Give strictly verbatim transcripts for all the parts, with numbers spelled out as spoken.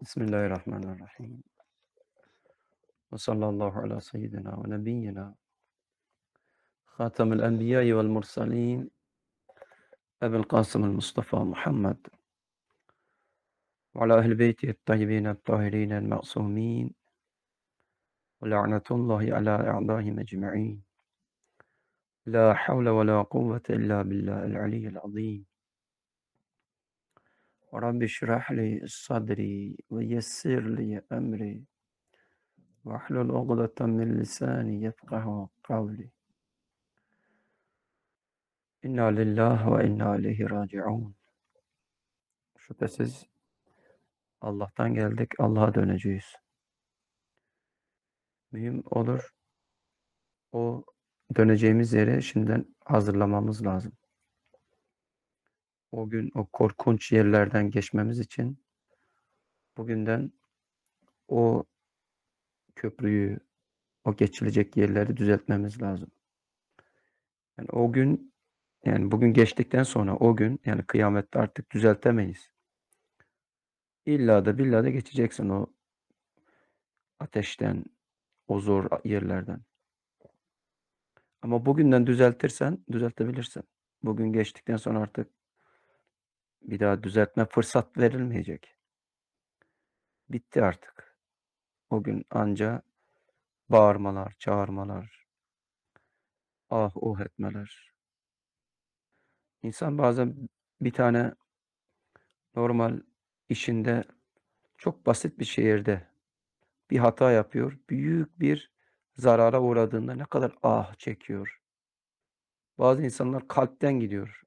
Bismillahirrahmanirrahim. Ve sallallahu ala seyyidina ve nebiyyina Hatemül Enbiyâi vel Mursalîn Ebu'l Kasım'l Mustafa Muhammed ve ala ehl beytihi't tayyibîne't tahirînel ma'sûmîn ve la'netullahi ala a'dâihim ecmaîn. La havle ve la kuvvete illa billahil aliyyil azîm. Rabbi şrah li sadri ve yessir li emri ve ahlul ugdeten min lisani yefkahu kavli. İnna lillahi ve inna ileyhi raciun. Şüphesiz Allah'tan geldik, Allah'a döneceğiz. Mühim olur, o döneceğimiz yere şimdiden hazırlamamız lazım. O gün o korkunç yerlerden geçmemiz için bugünden o köprüyü, o geçilecek yerleri düzeltmemiz lazım. Yani o gün, yani bugün geçtikten sonra o gün, yani kıyamette artık düzeltemeyiz. İlla da billah da geçeceksin o ateşten, o zor yerlerden. Ama bugünden düzeltirsen düzeltebilirsin. Bugün geçtikten sonra artık bir daha düzeltme fırsat verilmeyecek. Bitti artık. O gün anca bağırmalar, çağırmalar, ah oh etmeler. İnsan bazen bir tane normal işinde, çok basit bir şehirde bir hata yapıyor. Büyük bir zarara uğradığında ne kadar ah çekiyor. Bazı insanlar kalpten gidiyor.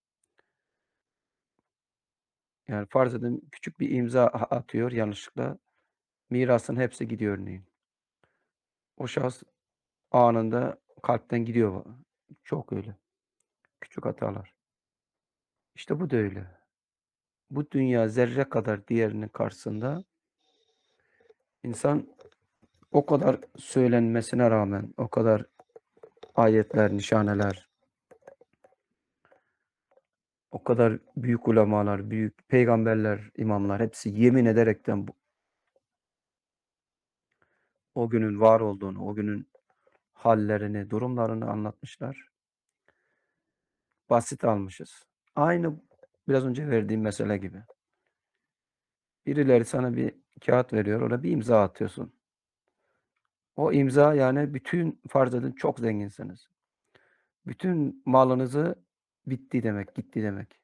Yani farz edin küçük bir imza atıyor yanlışlıkla. Mirasın hepsi gidiyor örneğin. O şahıs anında kalpten gidiyor. Çok öyle. Küçük hatalar. İşte bu da öyle. Bu dünya zerre kadar diğerinin karşısında insan o kadar söylenmesine rağmen, o kadar ayetler, nişaneler, o kadar büyük ulemalar, büyük peygamberler, imamlar hepsi yemin ederekten bu, o günün var olduğunu, o günün hallerini, durumlarını anlatmışlar. Basit almışız. Aynı biraz önce verdiğim mesele gibi. Birileri sana bir kağıt veriyor, orada bir imza atıyorsun. O imza yani bütün farz edin çok zenginsiniz. Bütün malınızı bitti demek, gitti demek.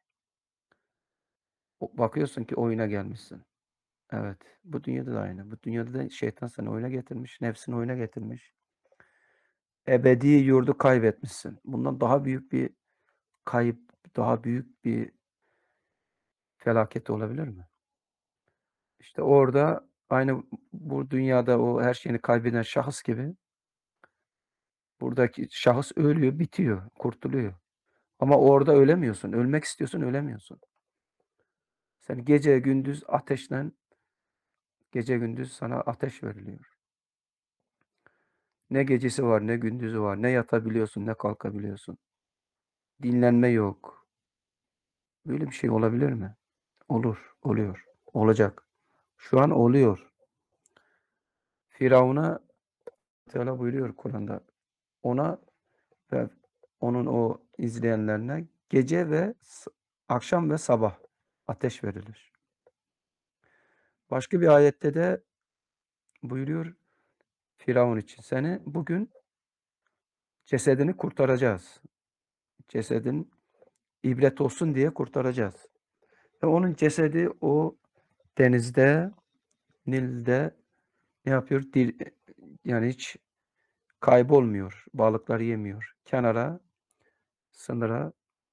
O- Bakıyorsun ki oyuna gelmişsin. Evet, bu dünyada da aynı. Bu dünyada da şeytan seni oyuna getirmiş, nefsini oyuna getirmiş. Ebedi yurdu kaybetmişsin. Bundan daha büyük bir kayıp, daha büyük bir felaket olabilir mi? İşte orada aynı bu dünyada o her şeyini kaybeden şahıs gibi buradaki şahıs ölüyor, bitiyor, kurtuluyor. Ama orada ölemiyorsun. Ölmek istiyorsun, ölemiyorsun. Sen gece gündüz ateşle, gece gündüz sana ateş veriliyor. Ne gecesi var, ne gündüzü var. Ne yatabiliyorsun, ne kalkabiliyorsun. Dinlenme yok. Böyle bir şey olabilir mi? Olur, oluyor. Olacak. Şu an oluyor. Firavun'a Teala buyuruyor Kur'an'da. Ona ve onun o izleyenlerine gece ve s- akşam ve sabah ateş verilir. Başka bir ayette de buyuruyor Firavun için seni bugün cesedini kurtaracağız. Cesedin ibret olsun diye kurtaracağız. Ve onun cesedi o denizde, Nil'de ne yapıyor? Dil, yani hiç kaybolmuyor. Balıklar yemiyor. Kenara, sınıra,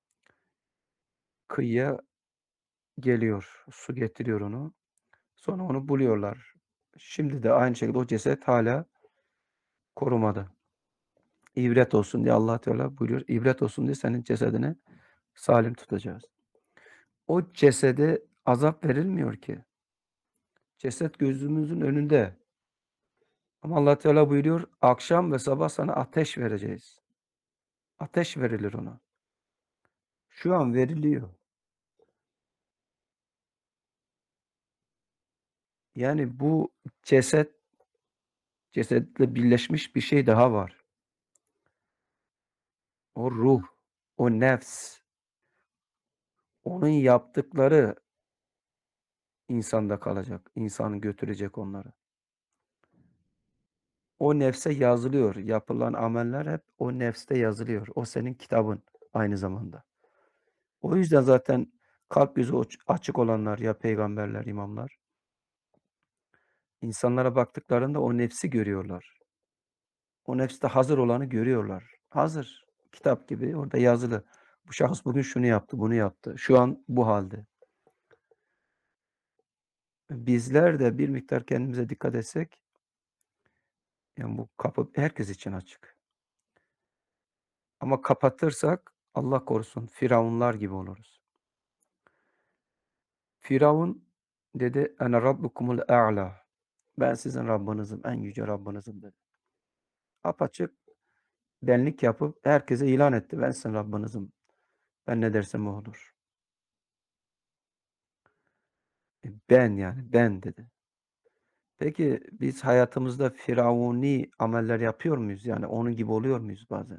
kıyıya geliyor. Su getiriyor onu. Sonra onu buluyorlar. Şimdi de aynı şekilde o ceset hala korumada. İbret olsun diye Allah Teala buyuruyor. İbret olsun diye senin cesedini salim tutacağız. O cesede azap verilmiyor ki. Ceset gözümüzün önünde. Ama Allah Teala buyuruyor, akşam ve sabah sana ateş vereceğiz. Ateş verilir ona. Şu an veriliyor. Yani bu ceset cesetle birleşmiş bir şey daha var. O ruh, o nefs, onun yaptıkları insanda kalacak. İnsanı götürecek onları. O nefse yazılıyor. Yapılan ameller hep o nefste yazılıyor. O senin kitabın aynı zamanda. O yüzden zaten kalp gözü oç açık olanlar ya peygamberler, imamlar, insanlara baktıklarında o nefsi görüyorlar. O nefste hazır olanı görüyorlar. Hazır. Kitap gibi orada yazılı. Bu şahıs bugün şunu yaptı, bunu yaptı. Şu an bu halde. Bizler de bir miktar kendimize dikkat etsek, yani bu kapı herkes için açık. Ama kapatırsak Allah korusun firavunlar gibi oluruz. Firavun dedi, "Ene rabbukumul a'la." Ben sizin Rabbinizim, en yüce Rabbinizim dedi. Apaçık benlik yapıp herkese ilan etti. Ben sizin Rabbinizim. Ben ne dersem o olur. E, ben yani ben dedi. Peki biz hayatımızda firavuni ameller yapıyor muyuz? Yani onun gibi oluyor muyuz bazen?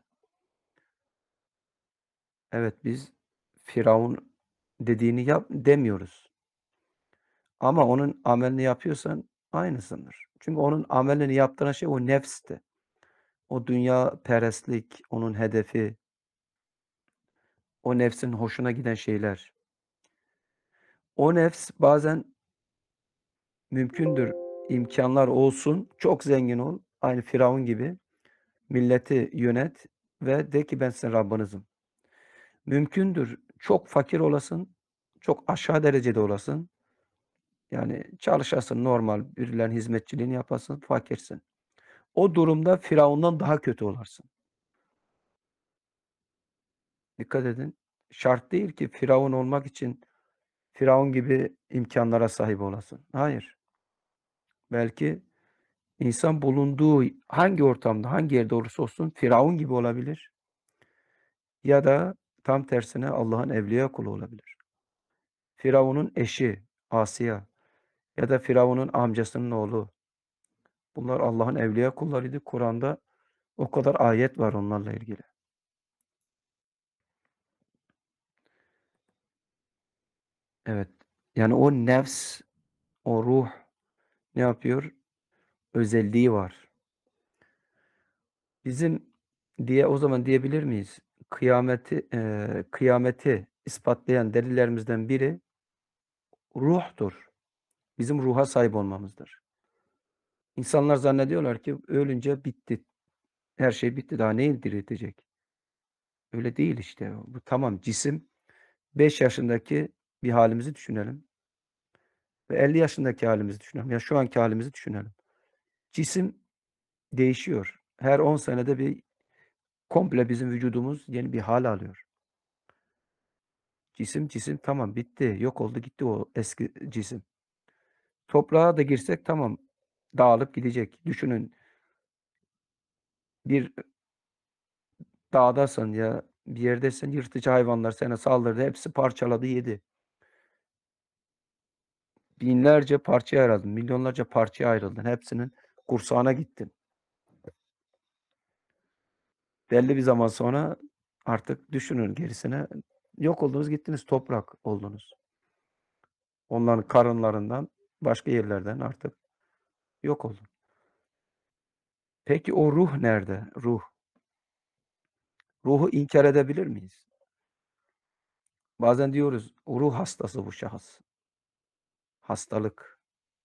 Evet, biz Firavun dediğini yap demiyoruz. Ama onun amelini yapıyorsan aynısındır. Çünkü onun amelini yaptıran şey o nefsti. O dünyaperestlik, onun hedefi, o nefsin hoşuna giden şeyler. O nefs bazen mümkündür, imkanlar olsun, çok zengin ol, aynı Firavun gibi milleti yönet ve de ki ben sizin Rabbinizim. Mümkündür, çok fakir olasın, çok aşağı derecede olasın. Yani çalışasın normal, birilerinin hizmetçiliğini yapasın, fakirsin. O durumda Firavundan daha kötü olarsın. Dikkat edin. Şart değil ki Firavun olmak için Firavun gibi imkânlara sahip olasın. Hayır. Belki insan bulunduğu hangi ortamda, hangi yerde olursa olsun Firavun gibi olabilir ya da tam tersine Allah'ın evliya kulu olabilir. Firavun'un eşi Asiya ya da Firavun'un amcasının oğlu. Bunlar Allah'ın evliya kullarıydı. Kur'an'da o kadar ayet var onlarla ilgili. Evet. Yani o nefs, o ruh ne yapıyor? Özelliği var. Bizim diye o zaman diyebilir miyiz? Kıyameti, eee, kıyameti ispatlayan delillerimizden biri ruhtur. Bizim ruha sahip olmamızdır. İnsanlar zannediyorlar ki ölünce bitti. Her şey bitti. Daha neyi diriltecek? Öyle değil işte. Bu tamam cisim. beş yaşındaki bir halimizi düşünelim ve elli yaşındaki halimizi düşünelim. Ya şu anki halimizi düşünelim. Cisim değişiyor. Her on senede bir komple bizim vücudumuz yeni bir hal alıyor. Cisim cisim tamam bitti. Yok oldu gitti o eski cisim. Toprağa da girsek tamam dağılıp gidecek. Düşünün bir dağdasın ya bir yerdesin yırtıcı hayvanlar sana saldırdı. Hepsi parçaladı yedi. Binlerce parçaya ayrıldın. Milyonlarca parçaya ayrıldın. Hepsinin kursağına gittin. Belli bir zaman sonra artık düşünün gerisine. Yok oldunuz gittiniz toprak oldunuz. Onların karınlarından başka yerlerden artık yok oldun. Peki o ruh nerede? Ruh. Ruhu inkar edebilir miyiz? Bazen diyoruz ruh hastası bu şahıs. Hastalık.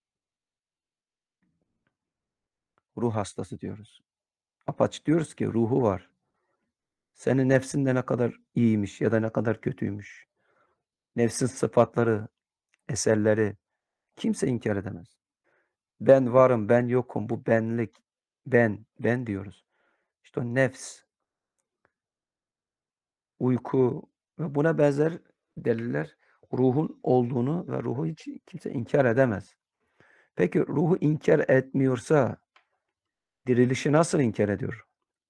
Ruh hastası diyoruz. Apaçık diyoruz ki ruhu var. Senin nefsin de ne kadar iyiymiş ya da ne kadar kötüymüş. Nefsin sıfatları, eserleri kimse inkar edemez. Ben varım, ben yokum, bu benlik, ben, ben diyoruz. İşte o nefs, uyku ve buna benzer deliller ruhun olduğunu ve ruhu hiç kimse inkar edemez. Peki ruhu inkar etmiyorsa dirilişi nasıl inkar ediyor?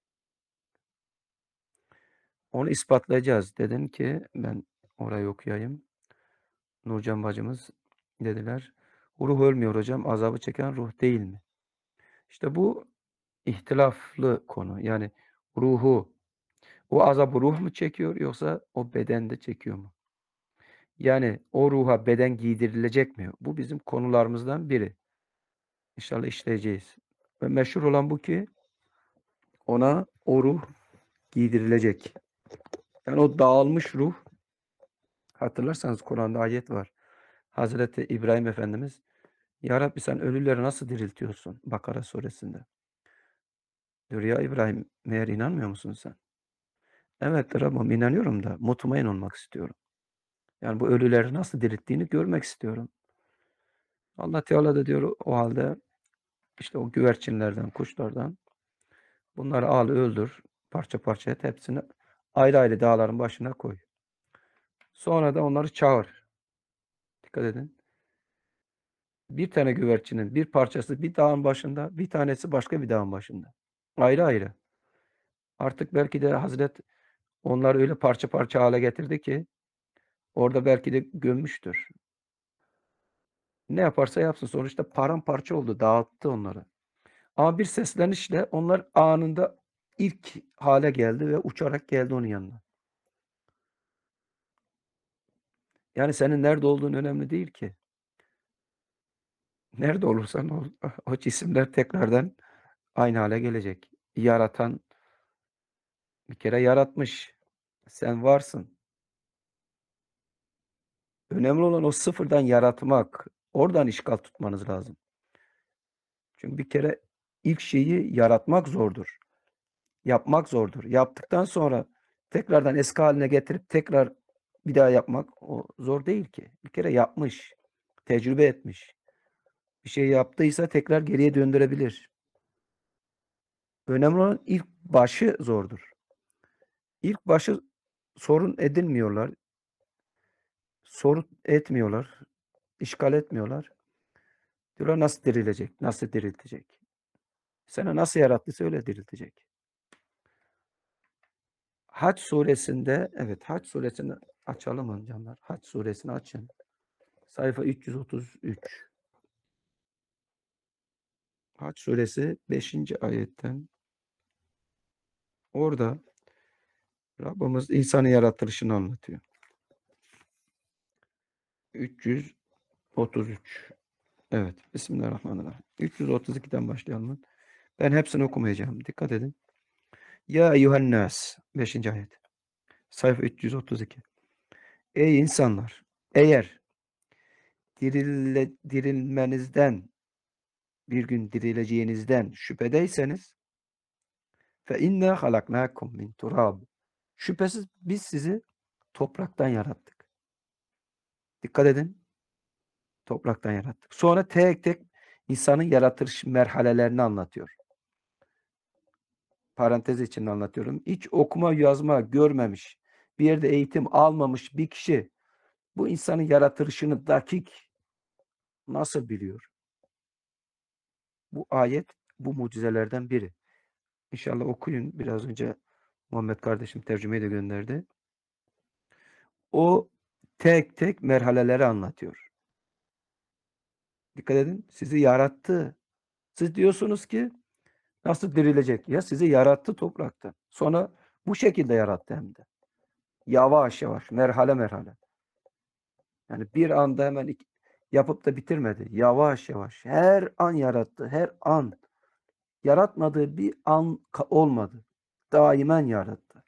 Onu ispatlayacağız. Dedim ki ben orayı okuyayım. Nurcan bacımız dediler. ruh ölmüyor hocam, azabı çeken ruh değil mi? İşte bu ihtilaflı konu. Yani ruhu, o azabı ruh mu çekiyor yoksa o beden de çekiyor mu? Yani o ruha beden giydirilecek mi? Bu bizim konularımızdan biri. İnşallah işleyeceğiz. Ve meşhur olan bu ki ona o ruh giydirilecek. Yani o dağılmış ruh, hatırlarsanız Kur'an'da ayet var. Hazreti İbrahim Efendimiz, Ya Rabbi sen ölüleri nasıl diriltiyorsun? Bakara suresinde. Diyor ya İbrahim, meğer inanmıyor musun sen? Evet Rabbim inanıyorum da mutmain olmak istiyorum. Yani bu ölüleri nasıl dirilttiğini görmek istiyorum. Allah Teala da diyor o halde işte o güvercinlerden, kuşlardan bunları al öldür, parça parça et, hepsini ayrı ayrı dağların başına koy. Sonra da onları çağır. Dikkat edin. Bir tane güvercinin bir parçası bir dağın başında, bir tanesi başka bir dağın başında. Ayrı ayrı. Artık belki de Hazret onları öyle parça parça hale getirdi ki orada belki de gömmüştür. Ne yaparsa yapsın sonuçta paramparça oldu, dağıttı onları. Ama bir seslenişle onlar anında ilk hale geldi ve uçarak geldi onun yanına. Yani senin nerede olduğun önemli değil ki. Nerede olursan ol, o cisimler tekrardan aynı hale gelecek. Yaratan bir kere yaratmış. Sen varsın. Önemli olan o sıfırdan yaratmak. Oradan işgal tutmanız lazım. Çünkü bir kere ilk şeyi yaratmak zordur. Yapmak zordur. Yaptıktan sonra tekrardan eski haline getirip tekrar bir daha yapmak o zor değil ki. Bir kere yapmış, tecrübe etmiş. Bir şey yaptıysa tekrar geriye döndürebilir. Önemli olan ilk başı zordur. İlk başı sorun edilmiyorlar, sorun etmiyorlar, işgal etmiyorlar. Diyorlar nasıl dirilecek, nasıl diriltecek? Sana nasıl yarattıysa öyle diriltecek. Hac suresinde, evet Hac suresini açalım hocamlar. Hac suresini açın. Sayfa üç yüz otuz üç. Hac suresi beşinci ayetten. Orada Rabbimiz insanı yaratılışını anlatıyor. üç yüz otuz üç. Evet. Bismillahirrahmanirrahim. üç yüz otuz ikiden başlayalım. Ben hepsini okumayacağım. Dikkat edin. Ya eyyühennas. beşinci ayet. Sayfa üç yüz otuz iki. Ey insanlar! Eğer dirille, dirilmenizden, bir gün dirileceğinizden şüphedeyseniz fe inna halaknakum min turab. Şüphesiz biz sizi topraktan yarattık. Dikkat edin. Topraktan yarattık. Sonra tek tek insanın yaratılış merhalelerini anlatıyor. Parantez içinde anlatıyorum. Hiç okuma yazma görmemiş, bir yerde eğitim almamış bir kişi bu insanın yaratılışını dakik nasıl biliyor? Bu ayet bu mucizelerden biri. İnşallah okuyun. Biraz önce Muhammed kardeşim tercümeyi de gönderdi. O tek tek merhaleleri anlatıyor. Dikkat edin. Sizi yarattı. Siz diyorsunuz ki nasıl dirilecek? Ya sizi yarattı topraktan. Sonra bu şekilde yarattı hem de. Yavaş yavaş, merhale merhale. Yani bir anda hemen iki- yapıp da bitirmedi. Yavaş yavaş. Her an yarattı. Her an. Yaratmadığı bir an olmadı. Daimen yarattı.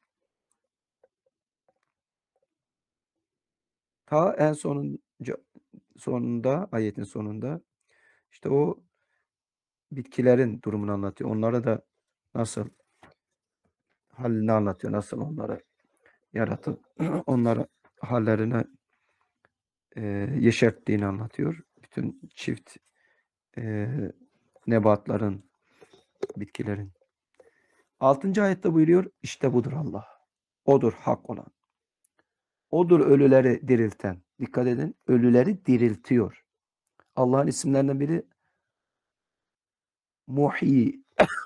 Ta en sonunca, sonunda, ayetin sonunda işte o bitkilerin durumunu anlatıyor. Onlara da nasıl halini anlatıyor. Nasıl onları yaratıp onları hallerine e, yeşerttiğini anlatıyor. Bütün çift e, nebatların, bitkilerin. Altıncı ayette buyuruyor, işte budur Allah. Odur hak olan. Odur ölüleri dirilten. Dikkat edin, ölüleri diriltiyor. Allah'ın isimlerinden biri Muhyi,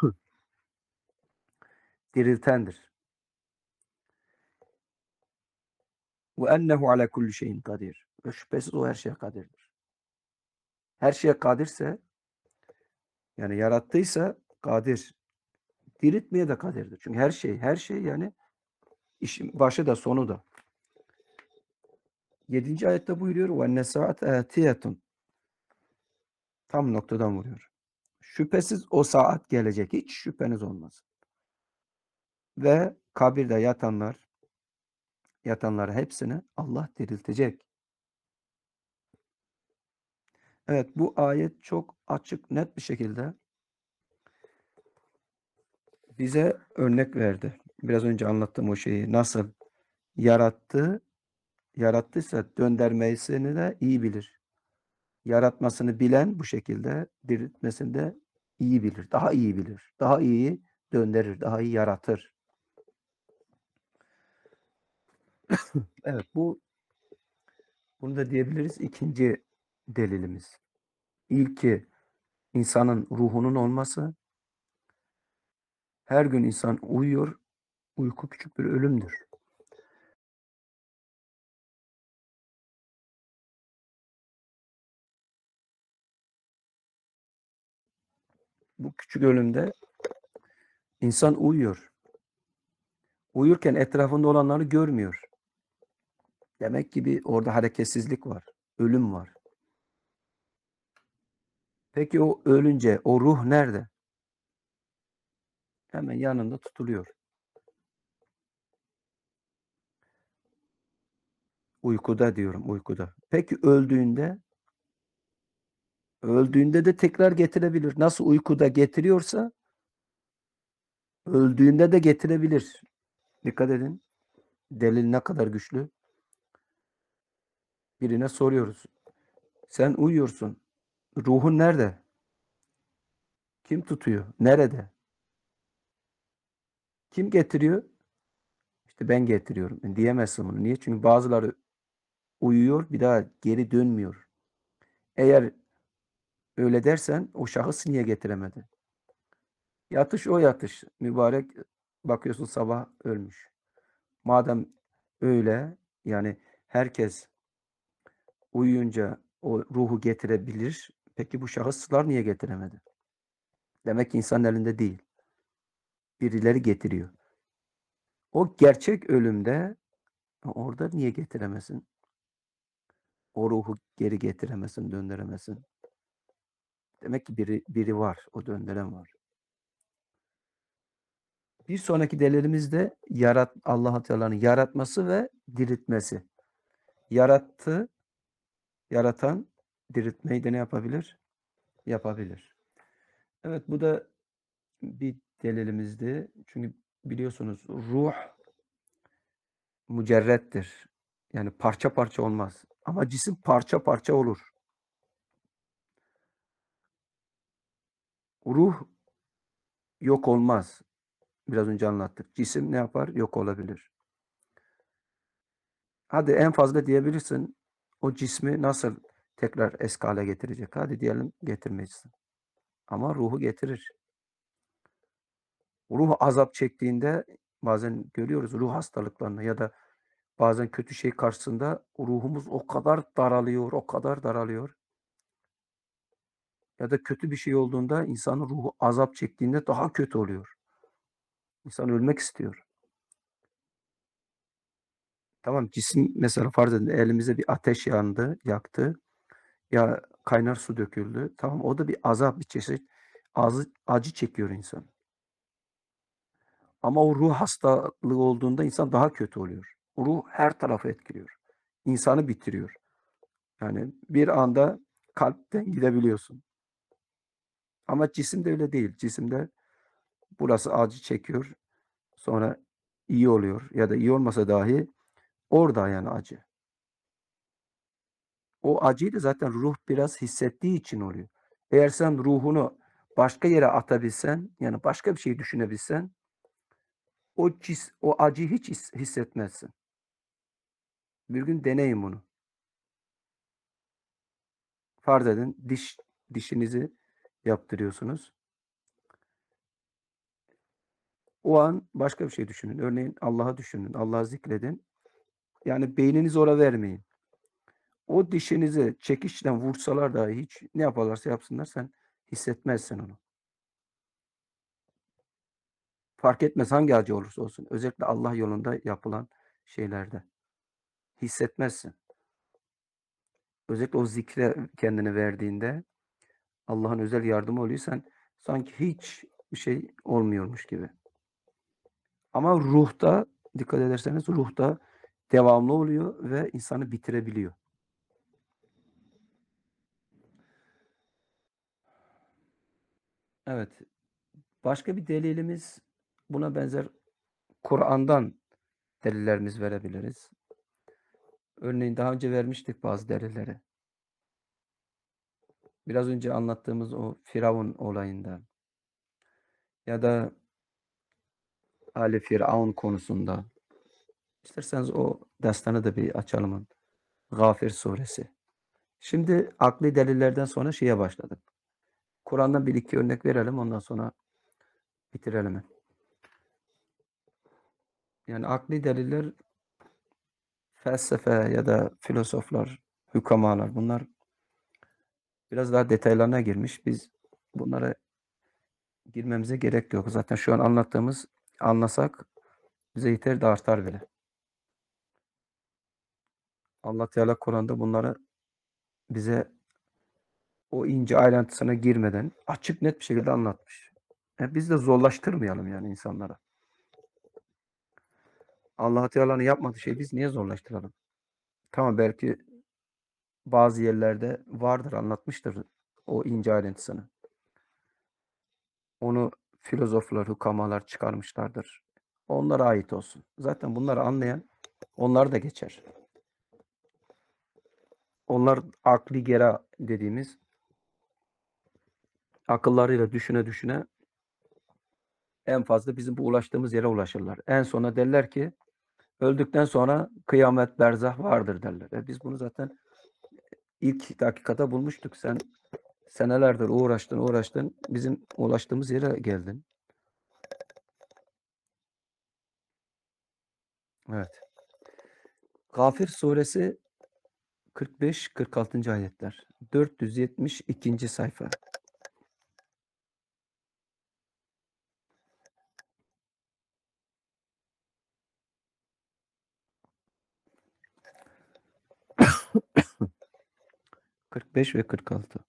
diriltendir. Ve ennehu ala kulli şeyin kadir. Ve şüphesiz o her şeye kadirdir. her şeye kadirse, yani yarattıysa kadir, diriltmeye de kadirdir. Çünkü her şey, her şey yani işin başı da sonu da. Yedinci ayette buyuruyor وَاَنَّ سَاعَةَ آتِيَةٌ Tam noktadan vuruyor. Şüphesiz o saat gelecek. Hiç şüpheniz olmaz. Ve kabirde yatanlar, yatanları hepsini Allah diriltecek. Evet, bu ayet çok açık, net bir şekilde bize örnek verdi. Biraz önce anlattığım o şeyi nasıl yarattı, yarattıysa döndürmesini de iyi bilir. Yaratmasını bilen bu şekilde diriltmesini de iyi bilir. Daha iyi bilir. Daha iyi döndürür, daha iyi yaratır. Evet, bu bunu da diyebiliriz ikinci delilimiz. İlki insanın ruhunun olması. Her gün insan uyuyor. Uyku küçük bir ölümdür. Bu küçük ölümde insan uyuyor. Uyurken etrafında olanları görmüyor. Demek ki bir orada hareketsizlik var. Ölüm var. Peki o ölünce o ruh nerede? Hemen yanında tutuluyor. Uykuda diyorum, uykuda. Peki öldüğünde? Öldüğünde de tekrar getirebilir. Nasıl uykuda getiriyorsa öldüğünde de getirebilir. Dikkat edin. Delil ne kadar güçlü. Birine soruyoruz. Sen uyuyorsun. Ruhun nerede? Kim tutuyor? Nerede? Kim getiriyor? İşte ben getiriyorum. E, diyemezsin bunu. Niye? Çünkü bazıları uyuyor, bir daha geri dönmüyor. Eğer öyle dersen o şahıs niye getiremedi? Yatış o yatış. Mübarek bakıyorsun sabah ölmüş. Madem öyle yani herkes uyuyunca o ruhu getirebilir. Peki bu şahıslar niye getiremedi? Demek ki insanın elinde değil. Birileri getiriyor. O gerçek ölümde orada niye getiremesin? O ruhu geri getiremesin, döndüremesin. Demek ki biri, biri var. O döndüren var. Bir sonraki delilimiz de yarat, Allah Teala'nın yaratması ve diriltmesi. Yarattı, yaratan diriltmeyi de ne yapabilir? Yapabilir. Evet, bu da bir delilimizdi. Çünkü biliyorsunuz ruh mücerrettir. Yani parça parça olmaz. Ama cisim parça parça olur. Ruh yok olmaz. Biraz önce anlattık. Cisim ne yapar? Yok olabilir. Hadi en fazla diyebilirsin. O cismi nasıl tekrar eski hale getirecek? Hadi diyelim getirmeyeceksin. Ama ruhu getirir. Ruh azap çektiğinde bazen görüyoruz ruh hastalıklarını ya da bazen kötü şey karşısında ruhumuz o kadar daralıyor, o kadar daralıyor. Ya da kötü bir şey olduğunda insanın ruhu azap çektiğinde daha kötü oluyor. İnsan ölmek istiyor. Tamam, cisim mesela farz edin elimize bir ateş yandı, yaktı. Ya kaynar su döküldü. Tamam, o da bir azap, bir çeşit azı, acı çekiyor insan. Ama o ruh hastalığı olduğunda insan daha kötü oluyor. Ruh her tarafı etkiliyor. İnsanı bitiriyor. Yani bir anda kalpten gidebiliyorsun. Ama cisimde öyle değil. Cisimde burası acı çekiyor. Sonra iyi oluyor. Ya da iyi olmasa dahi orada yani acı. O acıyı da zaten ruh biraz hissettiği için oluyor. Eğer sen ruhunu başka yere atabilsen, yani başka bir şey düşünebilsen, o cis, o acıyı hiç his- hissetmezsin. Bir gün deneyin bunu. Farz edin diş dişinizi yaptırıyorsunuz. O an başka bir şey düşünün. Örneğin Allah'ı düşünün, Allah'ı zikredin. Yani beyninizi oraya vermeyin. O dişinizi çekiçle vursalar dahi hiç ne yaparlarsa yapsınlar sen hissetmezsin onu. Fark etmez hangi acı olursa olsun. Özellikle Allah yolunda yapılan şeylerde. Hissetmezsin. Özellikle o zikre kendini verdiğinde Allah'ın özel yardımı oluyor. Sen sanki hiç bir şey olmuyormuş gibi. Ama ruhta dikkat ederseniz ruhta devamlı oluyor ve insanı bitirebiliyor. Evet. Başka bir delilimiz buna benzer Kur'an'dan delillerimiz verebiliriz. Örneğin daha önce vermiştik bazı delilleri. Biraz önce anlattığımız o Firavun olayında ya da Ali Firavun konusunda. İsterseniz o destanı da bir açalım. Gafir suresi. Şimdi akli delillerden sonra şeye başladık. Kur'an'dan bir iki örnek verelim ondan sonra bitirelim. Yani akli deliller felsefe ya da filozoflar, hükemalar bunlar biraz daha detaylarına girmiş. Biz bunlara girmemize gerek yok. Zaten şu an anlattığımız anlasak bize yeter de artar bile. Allah Teala Kur'an'da bunları bize o ince ayrıntısına girmeden açık net bir şekilde anlatmış. E biz de zorlaştırmayalım yani insanlara. Allah Teala'nın yapmadığı şeyi biz niye zorlaştıralım? Tamam belki bazı yerlerde vardır, anlatmıştır o ince ayrıntısını. Onu filozoflar, hukamalar çıkarmışlardır. Onlara ait olsun. Zaten bunları anlayan onlar da geçer. Onlar akli gera dediğimiz akıllarıyla düşüne düşüne en fazla bizim bu ulaştığımız yere ulaşırlar. En sona derler ki öldükten sonra kıyamet berzah vardır derler. E biz bunu zaten ilk dakikada bulmuştuk. Sen senelerdir uğraştın uğraştın bizim ulaştığımız yere geldin. Evet. Gafir suresi kırk beş kırk altıncı ayetler. dört yüz yetmiş ikinci sayfa. kırk beş ve kırk altı.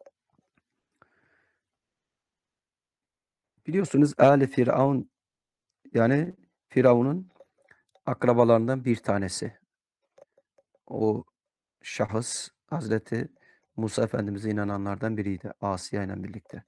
Biliyorsunuz Ali Firavun yani Firavun'un akrabalarından bir tanesi. O şahıs Hazreti Musa Efendimiz'e inananlardan biriydi. Asiye ile birlikte.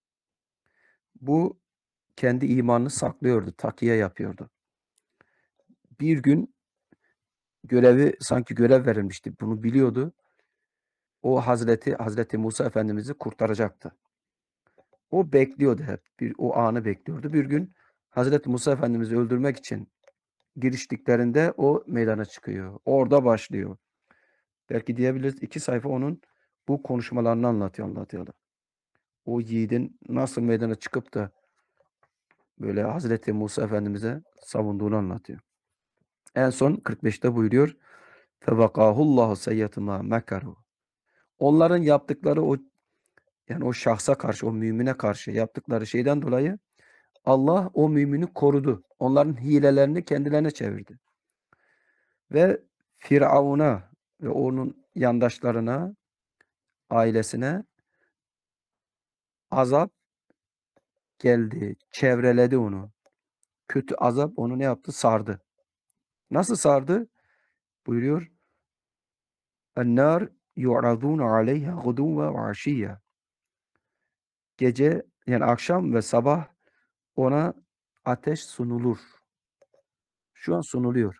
Bu kendi imanını saklıyordu. Takiye yapıyordu. Bir gün görevi sanki görev verilmişti. Bunu biliyordu. O Hazreti Hazreti Musa Efendimiz'i kurtaracaktı. O bekliyordu hep. Bir, o anı bekliyordu. Bir gün Hazreti Musa Efendimiz'i öldürmek için giriştiklerinde o meydana çıkıyor. Orada başlıyor. Belki diyebiliriz iki sayfa onun bu konuşmalarını anlatıyor Allah Teala. O yiğidin nasıl meydana çıkıp da böyle Hazreti Musa Efendimiz'e savunduğunu anlatıyor. En son kırk beşte buyuruyor. فَوَقَاهُ اللّٰهُ سَيَّةُ مَا مَكَرُوا. Onların yaptıkları o yani o şahsa karşı, o mümine karşı yaptıkları şeyden dolayı Allah o mümini korudu. Onların hilelerini kendilerine çevirdi. Ve Firavun'a ve onun yandaşlarına, ailesine azap geldi, çevreledi onu. Kötü azap onu ne yaptı? Sardı. Nasıl sardı? Buyuruyor. اَنَّارِ يُعْرَضُونَ عَلَيْهَا غُدُوًّا وَعَشِيًّا. Gece yani akşam ve sabah ona ateş sunulur. Şu an sunuluyor.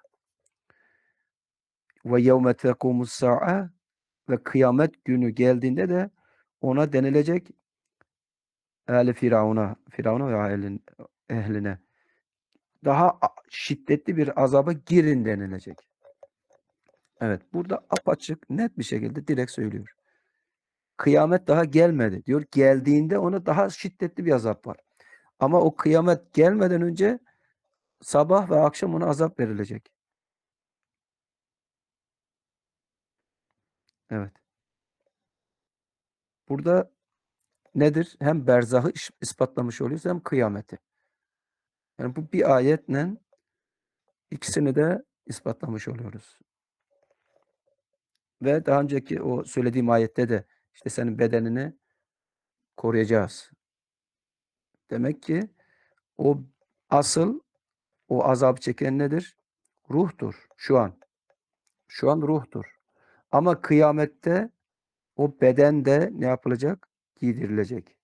Ve yevme tekumus sa'a ve kıyamet günü geldiğinde de ona denilecek ehli Firavun'a, Firavun'a ve ailin, ehline daha şiddetli bir azaba girin denilecek. Evet, burada apaçık, net bir şekilde direkt söylüyor. Kıyamet daha gelmedi diyor. Geldiğinde ona daha şiddetli bir azap var. Ama o kıyamet gelmeden önce sabah ve akşam ona azap verilecek. Evet. Burada nedir? Hem berzahı iş ispatlamış oluyoruz hem kıyameti. Yani bu bir ayetle ikisini de ispatlamış oluyoruz. Ve daha önceki o söylediğim ayette de işte senin bedenini koruyacağız. Demek ki o asıl o azap çeken nedir? Ruhtur şu an. Şu an ruhtur. Ama kıyamette o beden de ne yapılacak? Giydirilecek.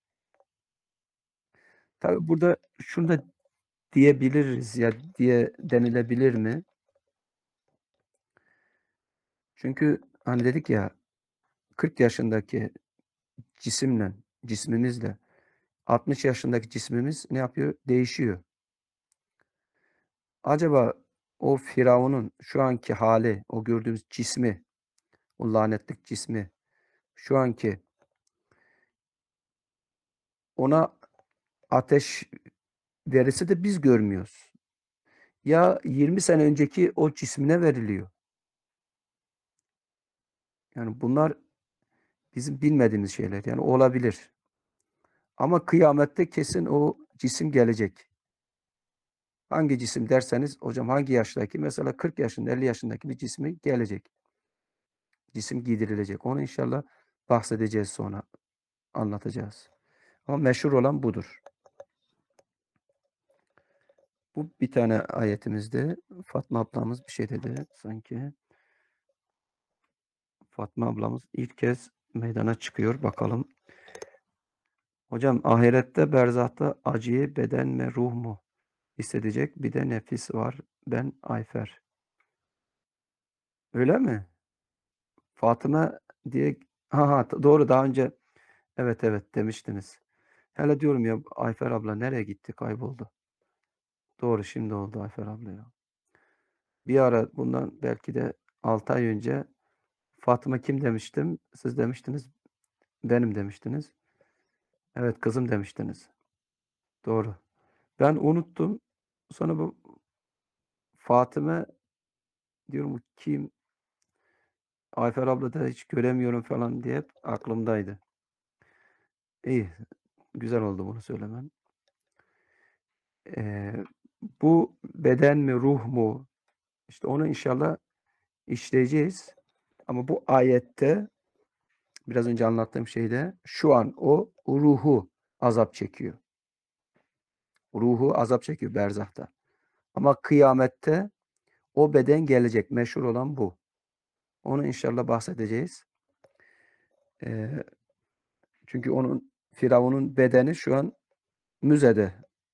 Tabi burada şunu da diyebiliriz ya diye denilebilir mi? Çünkü hani dedik ya kırk yaşındaki cisimle, cismimizle altmış yaşındaki cismimiz ne yapıyor? Değişiyor. Acaba o Firavun'un şu anki hali, o gördüğümüz cismi, o lanetlik cismi, şu anki ona ateş verisi de biz görmüyoruz. Ya yirmi sene önceki o cismine veriliyor. Yani bunlar bizim bilmediğimiz şeyler. Yani olabilir. Ama kıyamette kesin o cisim gelecek. Hangi cisim derseniz hocam hangi yaştaki? Mesela kırk yaşında, elli yaşındaki bir cismi gelecek. Cisim giydirilecek. Onu inşallah bahsedeceğiz sonra. Anlatacağız. Ama meşhur olan budur. Bu bir tane ayetimizde Fatma ablamız bir şey dedi sanki. Fatma ablamız ilk kez meydana çıkıyor. Bakalım. Hocam ahirette berzahta acıyı beden mi ruh mu hissedecek? Bir de nefis var. Ben Ayfer. Öyle mi? Fatıma diye ha ha doğru daha önce evet evet demiştiniz. Hele diyorum ya Ayfer abla nereye gitti kayboldu. Doğru şimdi oldu Ayfer abla ya. Bir ara bundan belki de altı ay önce Fatıma kim demiştim? Siz demiştiniz. Benim demiştiniz. Evet kızım demiştiniz. Doğru. Ben unuttum. Sonra bu Fatıma diyorum kim? Ayfer abla da hiç göremiyorum falan diye hep aklımdaydı. İyi. Güzel oldu bunu söylemen. Ee, bu beden mi ruh mu? İşte onu inşallah işleyeceğiz. Ama bu ayette biraz önce anlattığım şeyde şu an o ruhu azap çekiyor. Ruhu azap çekiyor berzahta. Ama kıyamette o beden gelecek. Meşhur olan bu. Onu inşallah bahsedeceğiz. Ee, çünkü onun Firavun'un bedeni şu an müzede.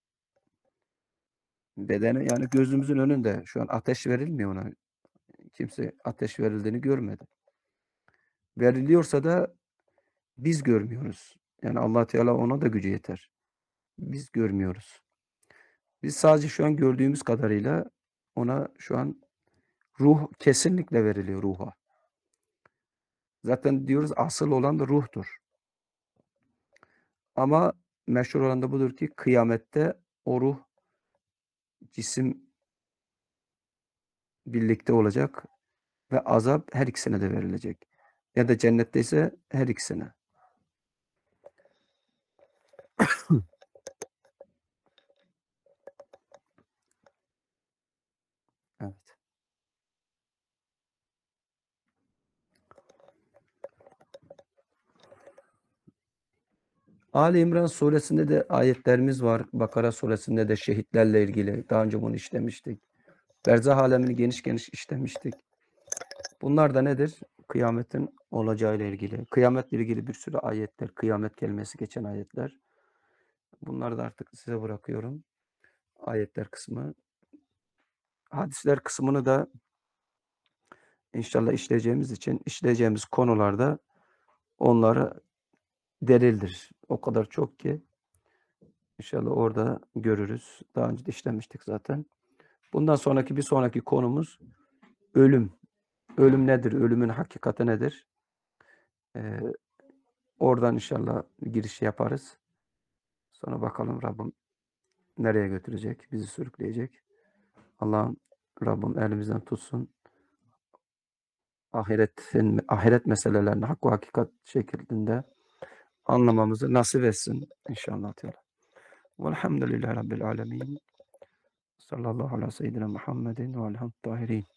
Bedeni yani gözümüzün önünde. Şu an ateş verilmiyor ona. Kimse ateş verildiğini görmedi. Veriliyorsa da biz görmüyoruz. Yani Allah Teala ona da gücü yeter. Biz görmüyoruz. Biz sadece şu an gördüğümüz kadarıyla ona şu an ruh kesinlikle veriliyor ruha. Zaten diyoruz asıl olan da ruhtur. Ama meşhur olan da budur ki kıyamette o ruh cisim birlikte olacak ve azap her ikisine de verilecek. Ya da cennette ise her ikisine. Evet. Ali İmran suresinde de ayetlerimiz var. Bakara suresinde de şehitlerle ilgili. Daha önce bunu işlemiştik. Berzah alemini geniş geniş işlemiştik. Bunlar da nedir? Kıyametin olacağıyla ilgili. Kıyametle ilgili bir sürü ayetler, kıyamet kelimesi geçen ayetler. Bunları da artık size bırakıyorum. Ayetler kısmı. Hadisler kısmını da inşallah işleyeceğimiz için işleyeceğimiz konularda onları delildir. O kadar çok ki inşallah orada görürüz. Daha önce de işlemiştik zaten. Bundan sonraki bir sonraki konumuz ölüm. Ölüm nedir? Ölümün hakikati nedir? Ee, oradan inşallah giriş yaparız. Sonra bakalım Rabbim nereye götürecek, bizi sürükleyecek. Allah'ım Rabbim elimizden tutsun. ahiretin ahiret meselelerini hak ve hakikat şeklinde anlamamızı nasip etsin inşallah Teala. Velhamdülillahi Rabbil alemin. Sallallahu ala seyyidina Muhammedin ve aleyhi tahirin.